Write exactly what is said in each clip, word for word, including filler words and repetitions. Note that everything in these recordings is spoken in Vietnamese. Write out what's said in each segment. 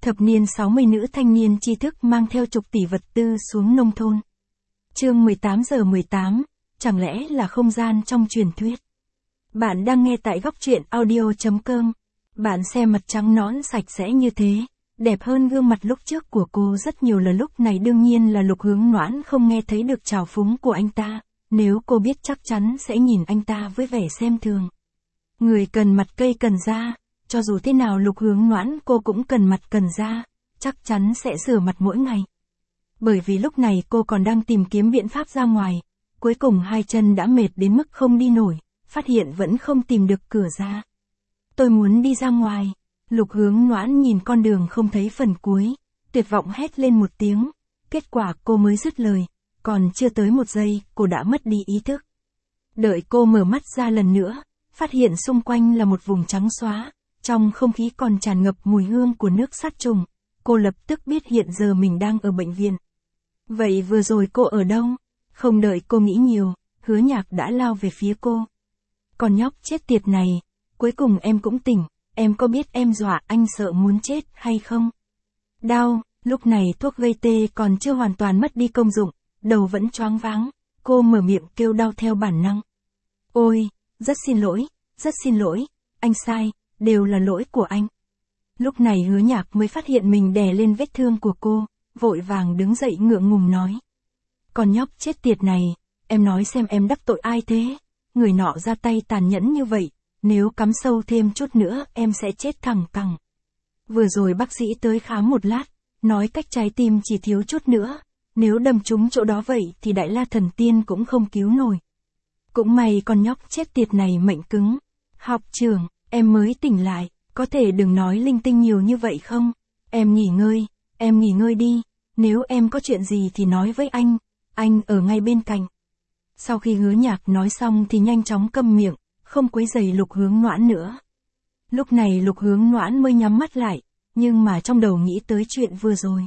Thập niên sáu mươi nữ thanh niên tri thức mang theo chục tỷ vật tư xuống nông thôn. Chương mười tám giờ mười tám, chẳng lẽ là không gian trong truyền thuyết. Bạn đang nghe tại góc truyện audio chấm com. Bạn xem mặt trắng nõn sạch sẽ như thế, đẹp hơn gương mặt lúc trước của cô rất nhiều, là lúc này đương nhiên là Lục Hướng Noãn không nghe thấy được trào phúng của anh ta, nếu cô biết chắc chắn sẽ nhìn anh ta với vẻ xem thường. Người cần mặt cây cần da, cho dù thế nào Lục Hướng Noãn cô cũng cần mặt cần da, chắc chắn sẽ rửa mặt mỗi ngày. Bởi vì lúc này cô còn đang tìm kiếm biện pháp ra ngoài, cuối cùng hai chân đã mệt đến mức không đi nổi, phát hiện vẫn không tìm được cửa ra. Tôi muốn đi ra ngoài. Lục Hướng Noãn nhìn con đường không thấy phần cuối, tuyệt vọng hét lên một tiếng, kết quả cô mới dứt lời, còn chưa tới một giây, cô đã mất đi ý thức. Đợi cô mở mắt ra lần nữa, phát hiện xung quanh là một vùng trắng xóa, trong không khí còn tràn ngập mùi hương của nước sát trùng, cô lập tức biết hiện giờ mình đang ở bệnh viện. Vậy vừa rồi cô ở đâu? Không đợi cô nghĩ nhiều, Hứa Nhạc đã lao về phía cô. Con nhóc chết tiệt này, cuối cùng em cũng tỉnh. Em có biết em dọa anh sợ muốn chết hay không? Đau, lúc này thuốc gây tê còn chưa hoàn toàn mất đi công dụng, đầu vẫn choáng váng, cô mở miệng kêu đau theo bản năng. Ôi, rất xin lỗi, rất xin lỗi, anh sai, đều là lỗi của anh. Lúc này Hứa Nhạc mới phát hiện mình đè lên vết thương của cô, vội vàng đứng dậy ngượng ngùng nói. Con nhóc chết tiệt này, em nói xem em đắc tội ai thế? Người nọ ra tay tàn nhẫn như vậy. Nếu cắm sâu thêm chút nữa em sẽ chết thẳng cẳng. Vừa rồi bác sĩ tới khám một lát, nói cách trái tim chỉ thiếu chút nữa, nếu đâm trúng chỗ đó vậy thì Đại La Thần Tiên cũng không cứu nổi. Cũng may con nhóc chết tiệt này mệnh cứng. Học trưởng, em mới tỉnh lại, có thể đừng nói linh tinh nhiều như vậy không? Em nghỉ ngơi, em nghỉ ngơi đi, nếu em có chuyện gì thì nói với anh, anh ở ngay bên cạnh. Sau khi Hứa Nhạc nói xong thì nhanh chóng câm miệng, không quấy rầy Lục Hướng Noãn nữa. Lúc này Lục Hướng Noãn mới nhắm mắt lại, nhưng mà trong đầu nghĩ tới chuyện vừa rồi.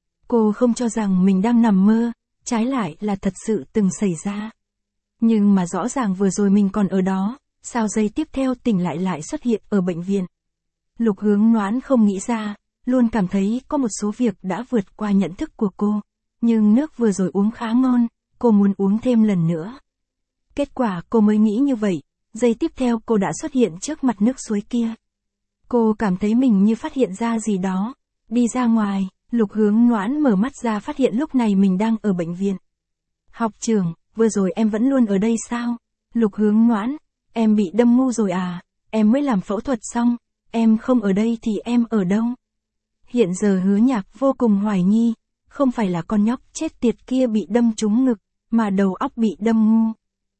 Cô không cho rằng mình đang nằm mơ, trái lại là thật sự từng xảy ra. Nhưng mà rõ ràng vừa rồi mình còn ở đó, sao giây tiếp theo tỉnh lại lại xuất hiện ở bệnh viện. Lục Hướng Noãn không nghĩ ra, luôn cảm thấy có một số việc đã vượt qua nhận thức của cô. Nhưng nước vừa rồi uống khá ngon, cô muốn uống thêm lần nữa. Kết quả cô mới nghĩ như vậy. Giây tiếp theo cô đã xuất hiện trước mặt nước suối kia. Cô cảm thấy mình như phát hiện ra gì đó. Đi ra ngoài, Lục Hướng Noãn mở mắt ra phát hiện lúc này mình đang ở bệnh viện. Học trưởng, vừa rồi em vẫn luôn ở đây sao? Lục Hướng Noãn, em bị đâm ngu rồi à? Em mới làm phẫu thuật xong, em không ở đây thì em ở đâu? Hiện giờ Hứa Nhạc vô cùng hoài nghi, không phải là con nhóc chết tiệt kia bị đâm trúng ngực, mà đầu óc bị đâm ngu.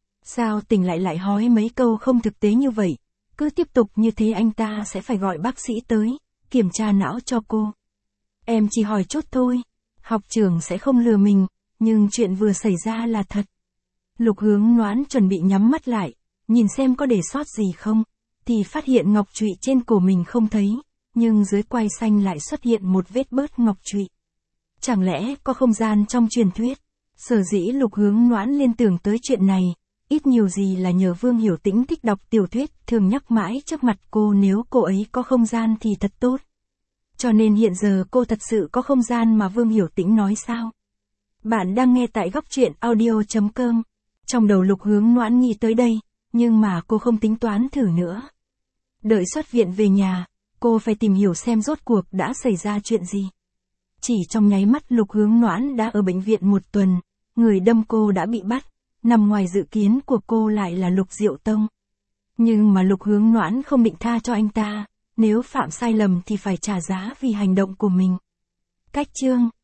Sao tỉnh lại lại hỏi mấy câu không thực tế như vậy, cứ tiếp tục như thế anh ta sẽ phải gọi bác sĩ tới, kiểm tra não cho cô. Em chỉ hỏi chút thôi, học trưởng sẽ không lừa mình, nhưng chuyện vừa xảy ra là thật. Lục Hướng Noãn chuẩn bị nhắm mắt lại, nhìn xem có để sót gì không, thì phát hiện ngọc trụy trên cổ mình không thấy, nhưng dưới quai xanh lại xuất hiện một vết bớt ngọc trụy. Chẳng lẽ có không gian trong truyền thuyết? Sở dĩ Lục Hướng Noãn liên tưởng tới chuyện này, ít nhiều gì là nhờ Vương Hiểu Tĩnh thích đọc tiểu thuyết, thường nhắc mãi trước mặt cô nếu cô ấy có không gian thì thật tốt. Cho nên hiện giờ cô thật sự có không gian mà Vương Hiểu Tĩnh nói sao? Bạn đang nghe tại góc truyện audio chấm com. Trong đầu Lục Hướng Noãn nghĩ tới đây, nhưng mà cô không tính toán thử nữa. Đợi xuất viện về nhà, cô phải tìm hiểu xem rốt cuộc đã xảy ra chuyện gì. Chỉ trong nháy mắt Lục Hướng Noãn đã ở bệnh viện một tuần, người đâm cô đã bị bắt. Nằm ngoài dự kiến của cô lại là Lục Diệu Tông. Nhưng mà Lục Hướng Noãn không định tha cho anh ta, nếu phạm sai lầm thì phải trả giá vì hành động của mình. Cách chương